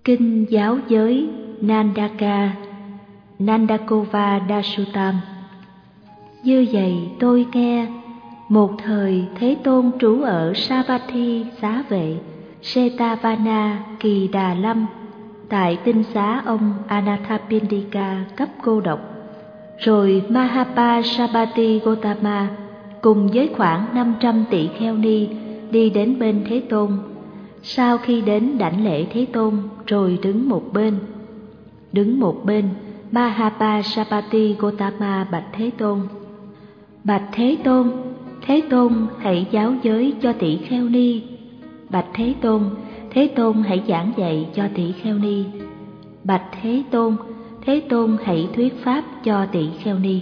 Kinh giáo giới Nandaka Nandakova Dashutam. Như vậy tôi nghe, một thời Thế Tôn trú ở Savatthi xá vệ Setavana Kỳ Đà Lâm, tại tinh xá ông Anathapindika cấp cô độc. Rồi Mahapasabati Gotama cùng với khoảng 500 tỷ kheo ni đi đến bên Thế Tôn. Sau khi đến đảnh lễ Thế Tôn rồi đứng một bên, Mahapasabati Gotama bạch Thế Tôn: Bạch Thế Tôn hãy giáo giới cho tỷ kheo ni. Bạch Thế Tôn hãy giảng dạy cho tỷ kheo ni. Bạch Thế Tôn hãy thuyết pháp cho tỷ kheo ni.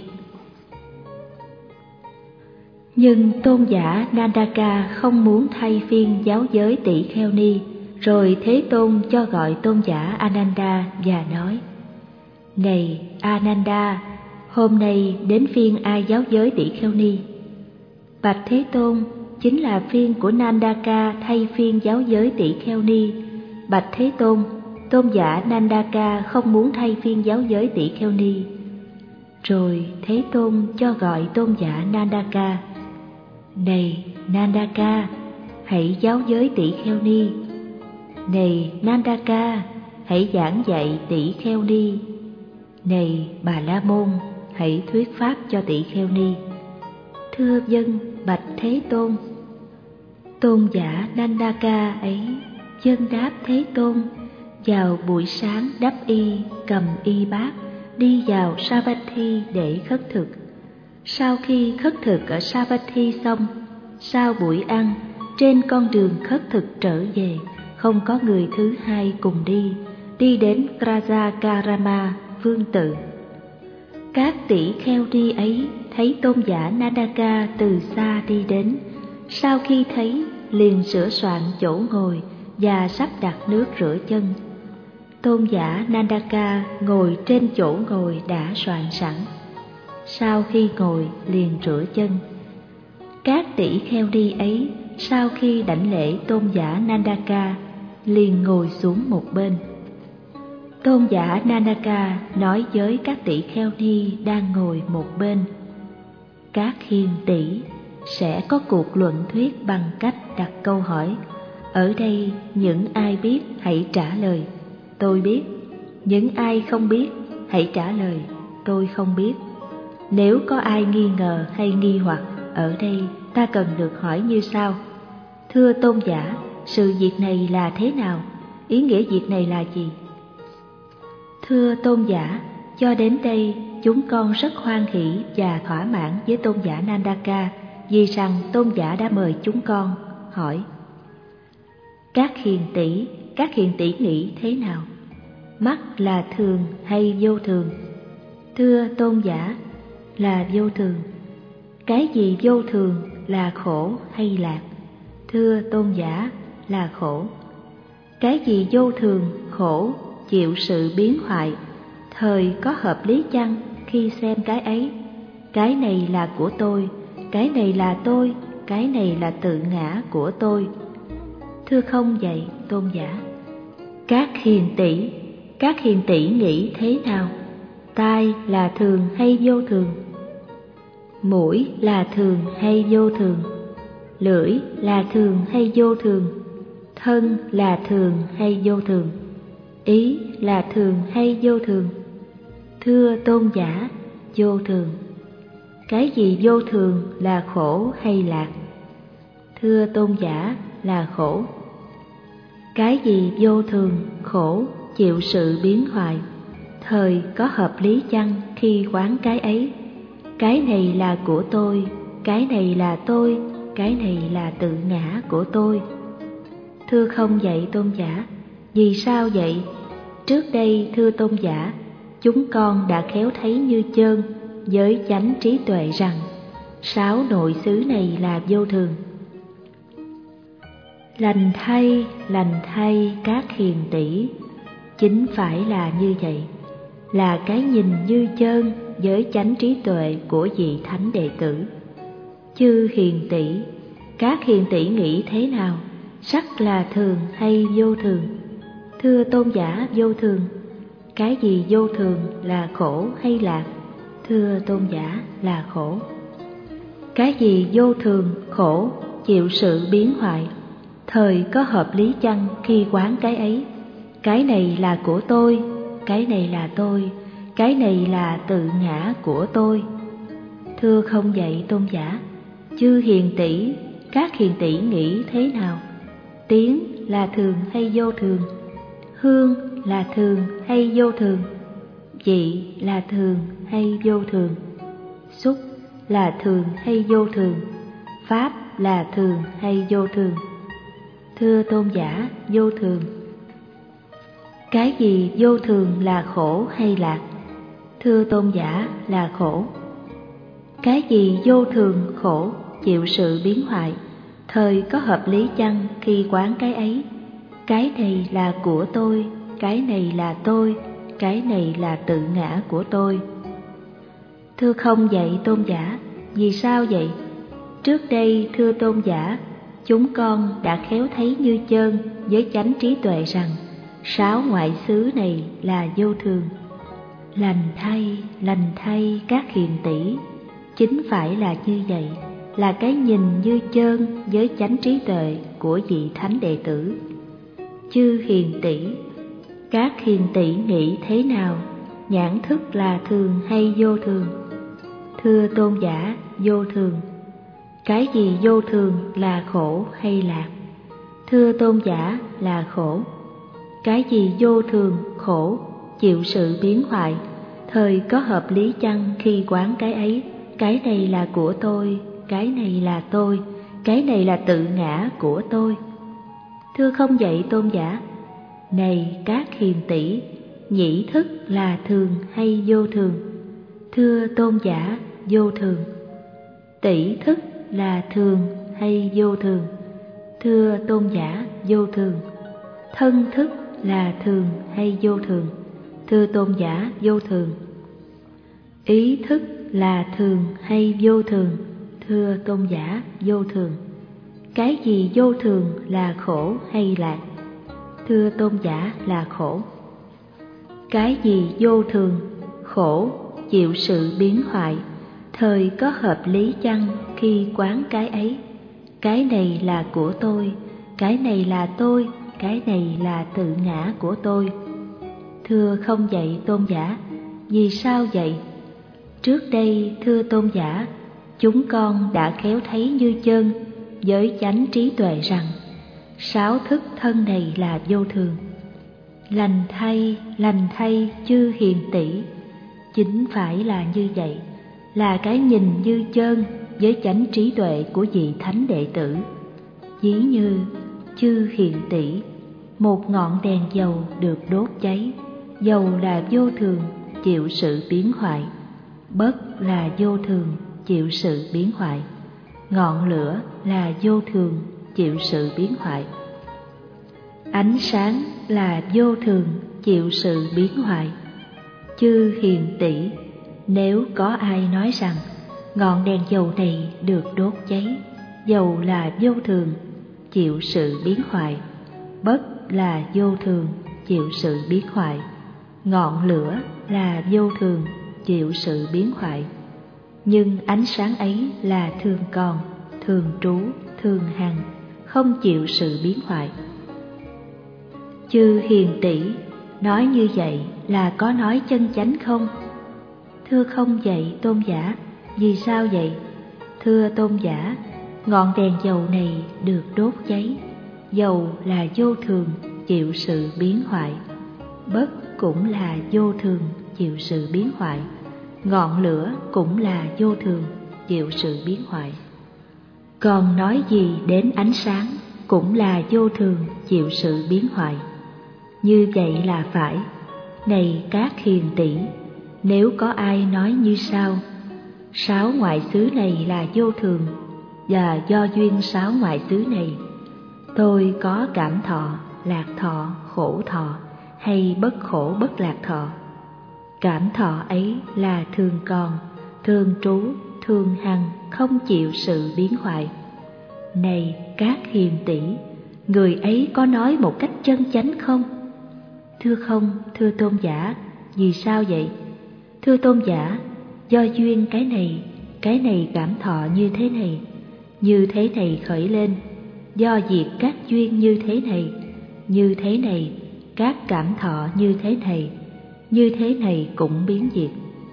Nhưng tôn giả Nandaka không muốn thay phiên giáo giới tỷ kheo ni. Rồi Thế Tôn cho gọi tôn giả Ananda và nói: Này Ananda, hôm nay đến phiên ai giáo giới tỷ kheo ni? Bạch Thế Tôn, chính là phiên của Nandaka thay phiên giáo giới tỷ kheo ni. Bạch Thế Tôn, tôn giả Nandaka không muốn thay phiên giáo giới tỷ kheo ni. Rồi Thế Tôn cho gọi tôn giả Nandaka: Này Nandaka, hãy giáo giới tỷ kheo ni. Này Nandaka, hãy giảng dạy tỷ kheo ni. Này Bà La Môn, hãy thuyết pháp cho tỷ kheo ni. Thưa vâng, bạch Thế Tôn. Tôn giả Nandaka ấy vâng đáp Thế Tôn. Vào buổi sáng đắp y, cầm y bát, đi vào Savatthi để khất thực. Sau khi khất thực ở Savatthi xong, sau buổi ăn, trên con đường khất thực trở về, không có người thứ hai cùng đi đến Krajakarama vương tự. Các tỷ kheo ni ấy thấy tôn giả Nandaka từ xa đi đến, sau khi thấy liền sửa soạn chỗ ngồi và sắp đặt nước rửa chân. Tôn giả Nandaka ngồi trên chỗ ngồi đã soạn sẵn. Sau khi ngồi liền rửa chân. Các tỷ kheo ni ấy sau khi đảnh lễ tôn giả Nandaka liền ngồi xuống một bên. Tôn giả Nandaka nói với các tỷ kheo ni đang ngồi một bên: Các hiền tỷ, sẽ có cuộc luận thuyết bằng cách đặt câu hỏi. Ở đây những ai biết hãy trả lời, tôi biết. Những ai không biết hãy trả lời, tôi không biết. Nếu có ai nghi ngờ hay nghi hoặc, ở đây ta cần được hỏi như sau: Thưa tôn giả, sự việc này là thế nào? Ý nghĩa việc này là gì? Thưa tôn giả, cho đến đây chúng con rất hoan hỷ và thỏa mãn với tôn giả Nandaka, vì rằng tôn giả đã mời chúng con. Hỏi: Các hiền tỷ nghĩ thế nào? Mắt là thường hay vô thường? Thưa tôn giả, là vô thường. Cái gì vô thường, là khổ hay lạc? Thưa tôn giả, là khổ. Cái gì vô thường, khổ, chịu sự biến hoại, thời có hợp lý chăng khi xem cái ấy? Cái này là của tôi, cái này là tôi, cái này là tự ngã của tôi. Thưa không vậy tôn giả. Các hiền tỷ nghĩ thế nào? Tai là thường hay vô thường? Mũi là thường hay vô thường? Lưỡi là thường hay vô thường? Thân là thường hay vô thường? Ý là thường hay vô thường? Thưa tôn giả, vô thường. Cái gì vô thường, là khổ hay lạc? Thưa tôn giả, là khổ. Cái gì vô thường, khổ, chịu sự biến hoại, thời có hợp lý chăng khi quán cái ấy? Cái này là của tôi, cái này là tôi, cái này là tự ngã của tôi. Thưa không vậy tôn giả. Vì sao vậy? Trước đây thưa tôn giả, chúng con đã khéo thấy như chơn với chánh trí tuệ rằng 6 nội xứ này là vô thường. Lành thay các hiền tỷ, chính phải là như vậy, là cái nhìn như chơn với chánh trí tuệ của vị thánh đệ tử. Chư hiền tỷ, các hiền tỷ nghĩ thế nào? Sắc là thường hay vô thường? Thưa tôn giả vô thường, cái gì vô thường là khổ hay lạc? Thưa tôn giả là khổ. Cái gì vô thường, khổ, chịu sự biến hoại, thời có hợp lý chăng khi quán cái ấy? Cái này là của tôi, cái này là tôi, cái này là tự ngã của tôi. Thưa không vậy tôn giả, chư hiền tỷ, các hiền tỷ nghĩ thế nào? Tiếng là thường hay vô thường? Hương là thường hay vô thường? Vị là thường hay vô thường? Xúc là thường hay vô thường? Pháp là thường hay vô thường? Thưa tôn giả vô thường. Cái gì vô thường là khổ hay lạc? Thưa tôn giả là khổ. Cái gì vô thường, khổ, chịu sự biến hoại, thời có hợp lý chăng khi quán cái ấy? Cái này là của tôi, cái này là tôi, cái này là tự ngã của tôi. Thưa không vậy tôn giả, vì sao vậy? Trước đây thưa tôn giả, chúng con đã khéo thấy như chơn với chánh trí tuệ rằng 6 ngoại xứ này là vô thường. Lành thay các hiền tỷ, chính phải là như vậy, là cái nhìn như chơn với chánh trí tuệ của vị thánh đệ tử. Chư hiền tỷ, các hiền tỷ nghĩ thế nào? Nhãn thức là thường hay vô thường? Thưa tôn giả vô thường. Cái gì vô thường là khổ hay lạc? Thưa tôn giả là khổ. Cái gì vô thường, khổ, chịu sự biến hoại, thời có hợp lý chăng khi quán cái ấy? Cái này là của tôi, cái này là tôi, cái này là tự ngã của tôi. Thưa không vậy tôn giả. Này các hiền tỷ, nhĩ thức là thường hay vô thường? Thưa tôn giả vô thường. Tỷ thức là thường hay vô thường? Thưa tôn giả vô thường. Thân thức là thường hay vô thường? Thưa tôn giả vô thường. Ý thức là thường hay vô thường? Thưa tôn giả vô thường. Cái gì vô thường là khổ hay lạc? Thưa tôn giả là khổ. Cái gì vô thường, khổ, chịu sự biến hoại, thời có hợp lý chăng khi quán cái ấy? Cái này là của tôi, cái này là tôi, cái này là tự ngã của tôi. Thưa không vậy tôn giả, vì sao vậy? Trước đây thưa tôn giả, chúng con đã khéo thấy như chơn với chánh trí tuệ rằng 6 thức thân này là vô thường. Lành thay chư hiền tỷ, chính phải là như vậy, là cái nhìn như chơn với chánh trí tuệ của vị thánh đệ tử. Ví như chư hiền tỷ, một ngọn đèn dầu được đốt cháy, dầu là vô thường, chịu sự biến hoại. Bất là vô thường, chịu sự biến hoại. Ngọn lửa là vô thường, chịu sự biến hoại. Ánh sáng là vô thường, chịu sự biến hoại. Chư hiền tỷ, nếu có ai nói rằng ngọn đèn dầu này được đốt cháy, dầu là vô thường, chịu sự biến hoại. Bất là vô thường, chịu sự biến hoại. Ngọn lửa là vô thường, chịu sự biến hoại. Nhưng ánh sáng ấy là thường còn, thường trú, thường hằng, không chịu sự biến hoại. Chư hiền tỷ, nói như vậy là có nói chân chánh không? Thưa không vậy tôn giả, vì sao vậy? Thưa tôn giả, ngọn đèn dầu này được đốt cháy, dầu là vô thường, chịu sự biến hoại. Bất cũng là vô thường, chịu sự biến hoại. Ngọn lửa cũng là vô thường, chịu sự biến hoại. Còn nói gì đến ánh sáng, cũng là vô thường, chịu sự biến hoại. Như vậy là phải. Này các hiền tỷ, nếu có ai nói như sau: 6 ngoại xứ này là vô thường, và do duyên 6 ngoại xứ này, tôi có cảm thọ, lạc thọ, khổ thọ, hay bất khổ bất lạc thọ. Cảm thọ ấy là thường còn, thường trú, thường hằng, không chịu sự biến hoại. Này các hiền tỷ, người ấy có nói một cách chân chánh không? Thưa không, thưa tôn giả, vì sao vậy? Thưa tôn giả, do duyên cái này cảm thọ như thế này khởi lên, do diệt các duyên như thế này, các cảm thọ như thế này cũng biến diệt.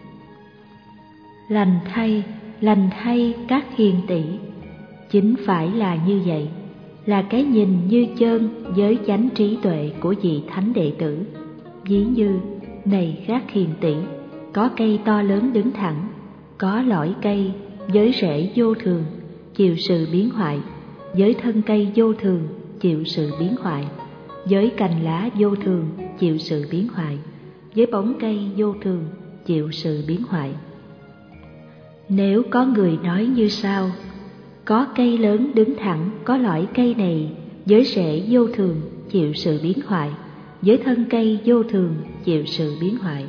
Lành thay các hiền tỷ, chính phải là như vậy, là cái nhìn như chơn với chánh trí tuệ của vị thánh đệ tử. Ví như, này các hiền tỷ, có cây to lớn đứng thẳng, có lõi cây với rễ vô thường, chịu sự biến hoại, với thân cây vô thường, chịu sự biến hoại, với cành lá vô thường, chịu sự biến hoại, với bóng cây vô thường, chịu sự biến hoại. Nếu có người nói như sau: có cây lớn đứng thẳng, có lõi cây này với rễ vô thường, chịu sự biến hoại, với thân cây vô thường, chịu sự biến hoại,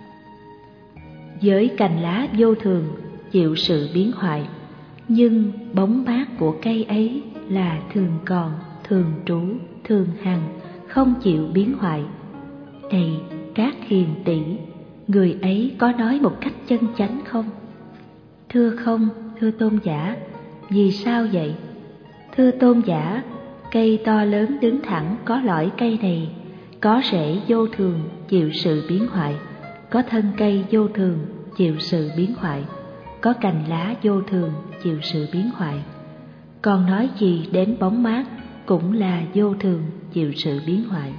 với cành lá vô thường, chịu sự biến hoại, nhưng bóng mát của cây ấy là thường còn, thường trú, thường hằng, không chịu biến hoại. Này các hiền tỷ, người ấy có nói một cách chân chánh không? Thưa không, thưa tôn giả, vì sao vậy? Thưa tôn giả, cây to lớn đứng thẳng có lõi cây này, có rễ vô thường, chịu sự biến hoại, có thân cây vô thường, chịu sự biến hoại, có cành lá vô thường, chịu sự biến hoại. Còn nói gì đến bóng mát cũng là vô thường, chịu sự biến hoại.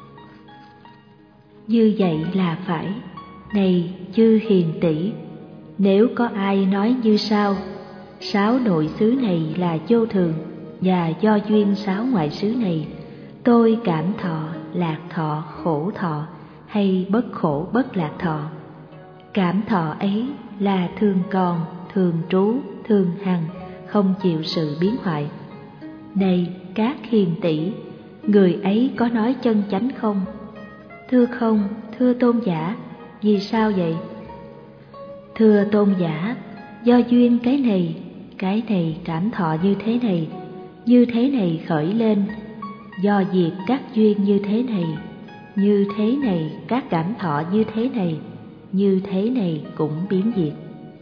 Như vậy là phải. Này chư hiền tỷ, nếu có ai nói như sau: sáu nội xứ này là vô thường, và do duyên sáu ngoại xứ này, tôi cảm thọ, lạc thọ, khổ thọ, hay bất khổ bất lạc thọ. Cảm thọ ấy là thường còn, thường trú, thường hằng, không chịu sự biến hoại. Này các hiền tỷ, người ấy có nói chân chánh không? Thưa không, thưa tôn giả, vì sao vậy? Thưa tôn giả, do duyên cái này cảm thọ như thế này khởi lên, do diệt các duyên như thế này các cảm thọ như thế này cũng biến diệt.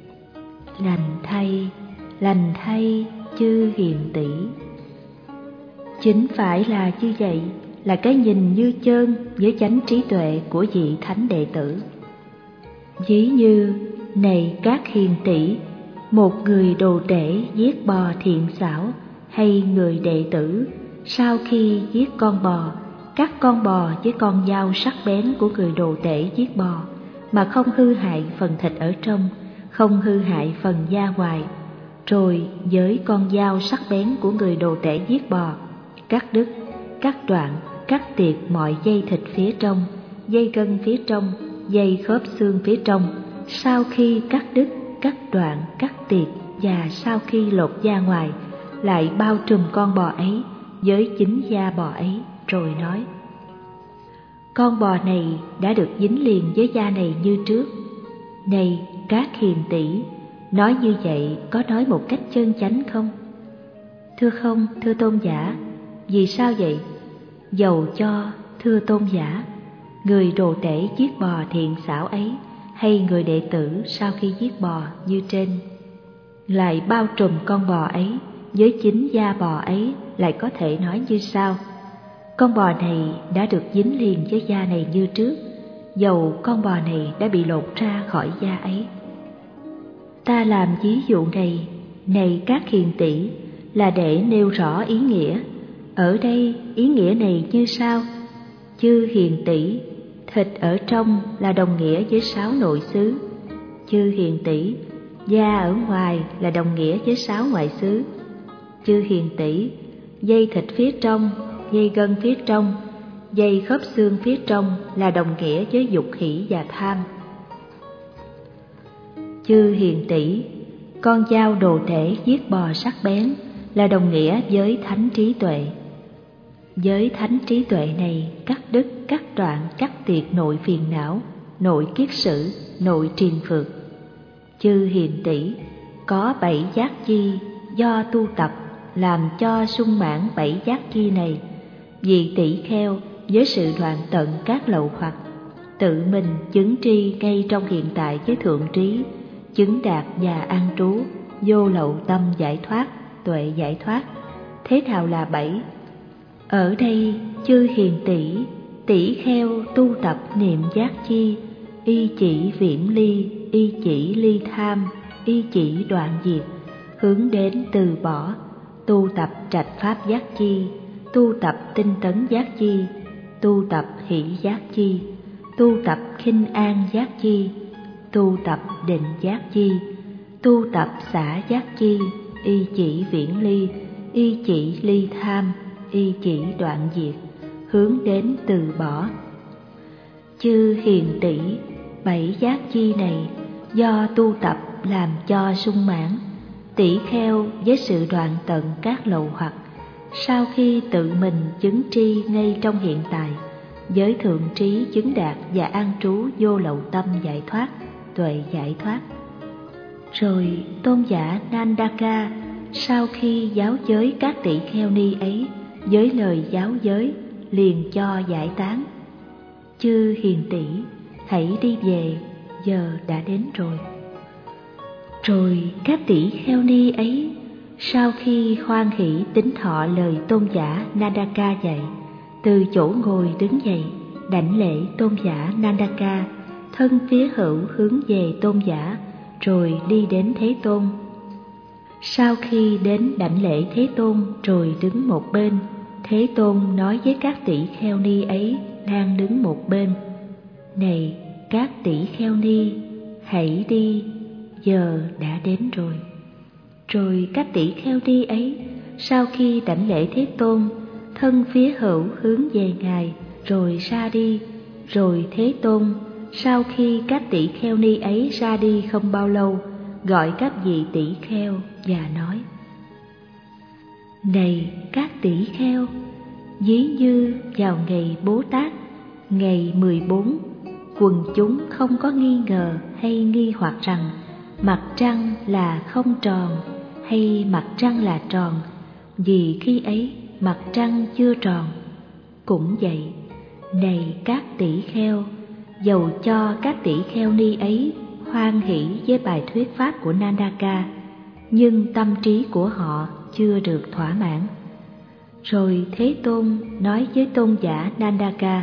Lành thay chư hiền tỷ, chính phải là như vậy, là cái nhìn như chơn với chánh trí tuệ của vị thánh đệ tử. Ví như, này các hiền tỷ, một người đồ tể giết bò thiện xảo, hay người đệ tử sau khi giết con bò, cắt con bò với con dao sắc bén của người đồ tể giết bò, mà không hư hại phần thịt ở trong, không hư hại phần da ngoài, rồi với con dao sắc bén của người đồ tể giết bò, cắt đứt, cắt đoạn, cắt tiệt mọi dây thịt phía trong, dây gân phía trong, dây khớp xương phía trong. Sau khi cắt đứt, cắt đoạn, cắt tiệt và sau khi lột da ngoài, lại bao trùm con bò ấy với chính da bò ấy, rồi nói: con bò này đã được dính liền với da này như trước. Này các hiền tỷ, nói như vậy có nói một cách chân chánh không? Thưa không, thưa tôn giả, vì sao vậy? Dầu cho, thưa tôn giả, người đồ tể giết bò thiện xảo ấy, hay người đệ tử sau khi giết bò như trên, lại bao trùm con bò ấy với chính da bò ấy, lại có thể nói như sau: con bò này đã được dính liền với da này như trước, dầu con bò này đã bị lột ra khỏi da ấy. Ta làm ví dụ này, này các hiền tỷ, là để nêu rõ ý nghĩa. Ở đây ý nghĩa này như sau: chư hiền tỷ, thịt ở trong là đồng nghĩa với sáu nội xứ. Chư hiền tỷ, da ở ngoài là đồng nghĩa với sáu ngoại xứ. Chư hiền tỷ, dây thịt phía trong, dây gân phía trong, dây khớp xương phía trong là đồng nghĩa với dục hỷ và tham. Chư hiền tỷ, con dao đồ tể giết bò sắc bén là đồng nghĩa với thánh trí tuệ. Với thánh trí tuệ này, cắt đứt, cắt đoạn, cắt tiệt nội phiền não, nội kiết sử, nội triền phược. Chư hiền tỷ, có 7 giác chi do tu tập làm cho sung mãn 7 giác chi này. Vị tỷ kheo với sự đoạn tận các lậu hoặc, tự mình chứng tri ngay trong hiện tại với thượng trí, chứng đạt và an trú, vô lậu tâm giải thoát, tuệ giải thoát. Thế nào là 7? Ở đây chư hiền tỷ, tỷ kheo tu tập niệm giác chi, y chỉ viễn ly, y chỉ ly tham, y chỉ đoạn diệt, hướng đến từ bỏ, tu tập trạch pháp giác chi, tu tập tinh tấn giác chi, tu tập hỷ giác chi, tu tập khinh an giác chi, tu tập định giác chi, tu tập xả giác chi, y chỉ viễn ly, y chỉ ly tham, y chỉ đoạn diệt, hướng đến từ bỏ. Chư hiền tỷ, 7 giác chi này do tu tập làm cho sung mãn, tỷ kheo với sự đoạn tận các lậu hoặc, sau khi tự mình chứng tri ngay trong hiện tại, với thượng trí chứng đạt và an trú vô lậu tâm giải thoát, tuệ giải thoát. Rồi tôn giả Nandaka sau khi giáo giới các tỷ kheo ni ấy với lời giáo giới liền cho giải tán: chư hiền tỷ, hãy đi về, giờ đã đến rồi. Rồi các tỷ kheo ni ấy sau khi hoan hỷ tín thọ lời tôn giả Nandaka dạy, từ chỗ ngồi đứng dậy, đảnh lễ tôn giả Nandaka, thân phía hữu hướng về tôn giả, rồi đi đến Thế Tôn. Sau khi đến đảnh lễ Thế Tôn rồi đứng một bên, Thế Tôn nói với các tỷ kheo ni ấy đang đứng một bên: này các tỷ kheo ni, hãy đi, giờ đã đến rồi. Rồi các tỷ kheo ni ấy sau khi đảnh lễ Thế Tôn, thân phía hữu hướng về Ngài rồi ra đi. Rồi Thế Tôn sau khi các tỷ kheo ni ấy ra đi không bao lâu, gọi các vị tỷ kheo và nói: này các tỷ kheo, ví như vào ngày Bố Tát, ngày 14, quần chúng không có nghi ngờ hay nghi hoặc rằng mặt trăng là không tròn hay mặt trăng là tròn, vì khi ấy mặt trăng chưa tròn. Cũng vậy, này các tỷ kheo, dầu cho các tỷ kheo ni ấy hoan hỷ với bài thuyết pháp của Nandaka, nhưng tâm trí của họ chưa được thỏa mãn. Rồi Thế Tôn nói với tôn giả Nandaka: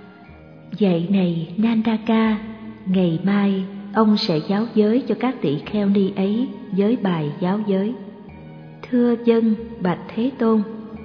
vậy này Nandaka, ngày mai ông sẽ giáo giới cho các tỷ kheo ni ấy với bài giáo giới. Thưa vâng, bạch Thế Tôn.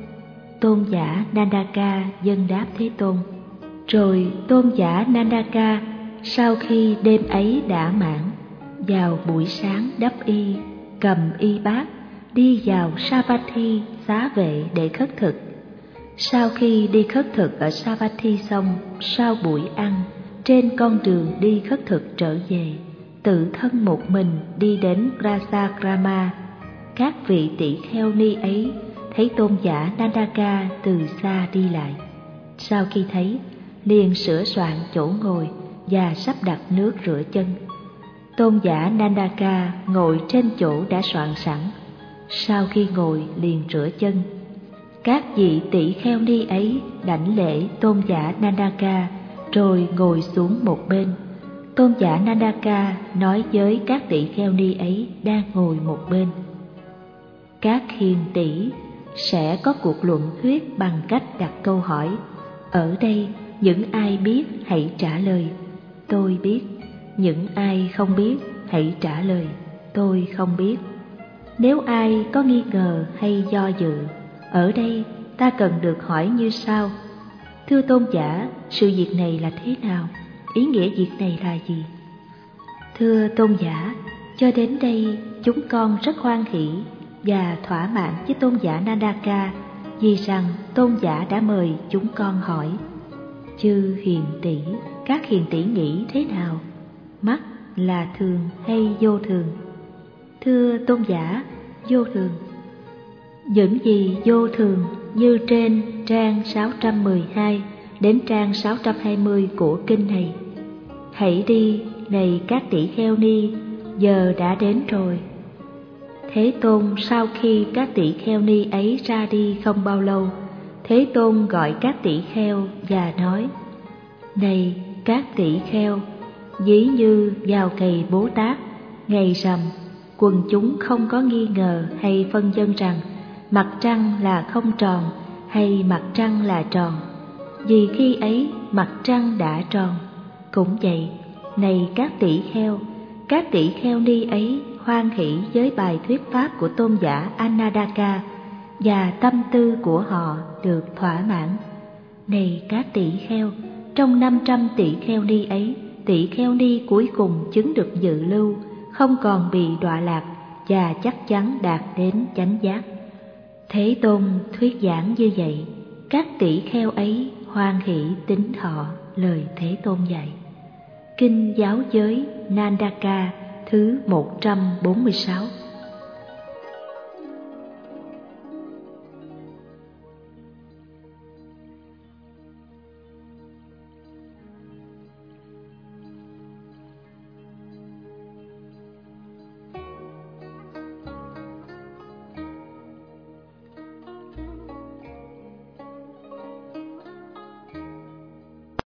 Tôn giả Nandaka vâng đáp Thế Tôn. Rồi tôn giả Nandaka sau khi đêm ấy đã mãn, vào buổi sáng đắp y, cầm y bát, đi vào Savatthi xá vệ để khất thực. Sau khi đi khất thực ở Savatthi xong, sau buổi ăn, trên con đường đi khất thực trở về, tự thân một mình đi đến Prasakrama. Các vị tỷ kheo ni ấy thấy tôn giả Nandaka từ xa đi lại. Sau khi thấy, liền sửa soạn chỗ ngồi và sắp đặt nước rửa chân. Tôn giả Nandaka ngồi trên chỗ đã soạn sẵn. Sau khi ngồi liền rửa chân. Các vị tỷ kheo ni ấy đảnh lễ tôn giả Nandaka rồi ngồi xuống một bên. Tôn giả Nandaka nói với các tỷ kheo ni ấy đang ngồi một bên: các hiền tỷ, sẽ có cuộc luận thuyết bằng cách đặt câu hỏi. Ở đây những ai biết hãy trả lời, tôi biết. Những ai không biết hãy trả lời, tôi không biết. Nếu ai có nghi ngờ hay do dự, ở đây ta cần được hỏi như sau: thưa tôn giả, sự việc này là thế nào? Ý nghĩa việc này là gì? Thưa tôn giả, cho đến đây chúng con rất hoan hỷ và thỏa mãn với tôn giả Nandaka, vì rằng tôn giả đã mời chúng con hỏi. Chư hiền tỷ, các hiền tỷ nghĩ thế nào? Mắt là thường hay vô thường? Thưa tôn giả, vô thường. Những gì vô thường như trên trang 612 đến trang 620 của kinh này. Hãy đi, này các tỷ kheo ni, giờ đã đến rồi. Thế Tôn sau khi các tỷ kheo ni ấy ra đi không bao lâu, Thế Tôn gọi các tỷ kheo và nói: Này các tỷ kheo, ví như vào ngày Bố Tát, ngày rằm, quần chúng không có nghi ngờ hay phân vân rằng mặt trăng là không tròn hay mặt trăng là tròn, vì khi ấy mặt trăng đã tròn. Cũng vậy, này các tỷ kheo ni ấy hoan hỷ với bài thuyết pháp của tôn giả Anandaka, và tâm tư của họ được thỏa mãn. Này các tỷ kheo, trong 500 tỷ kheo ni ấy, tỷ kheo ni cuối cùng chứng được dự lưu, không còn bị đọa lạc và chắc chắn đạt đến chánh giác. Thế Tôn thuyết giảng như vậy, các tỷ kheo ấy hoan hỷ tín thọ lời Thế Tôn dạy. Kinh Giáo Giới Nandaka thứ 146.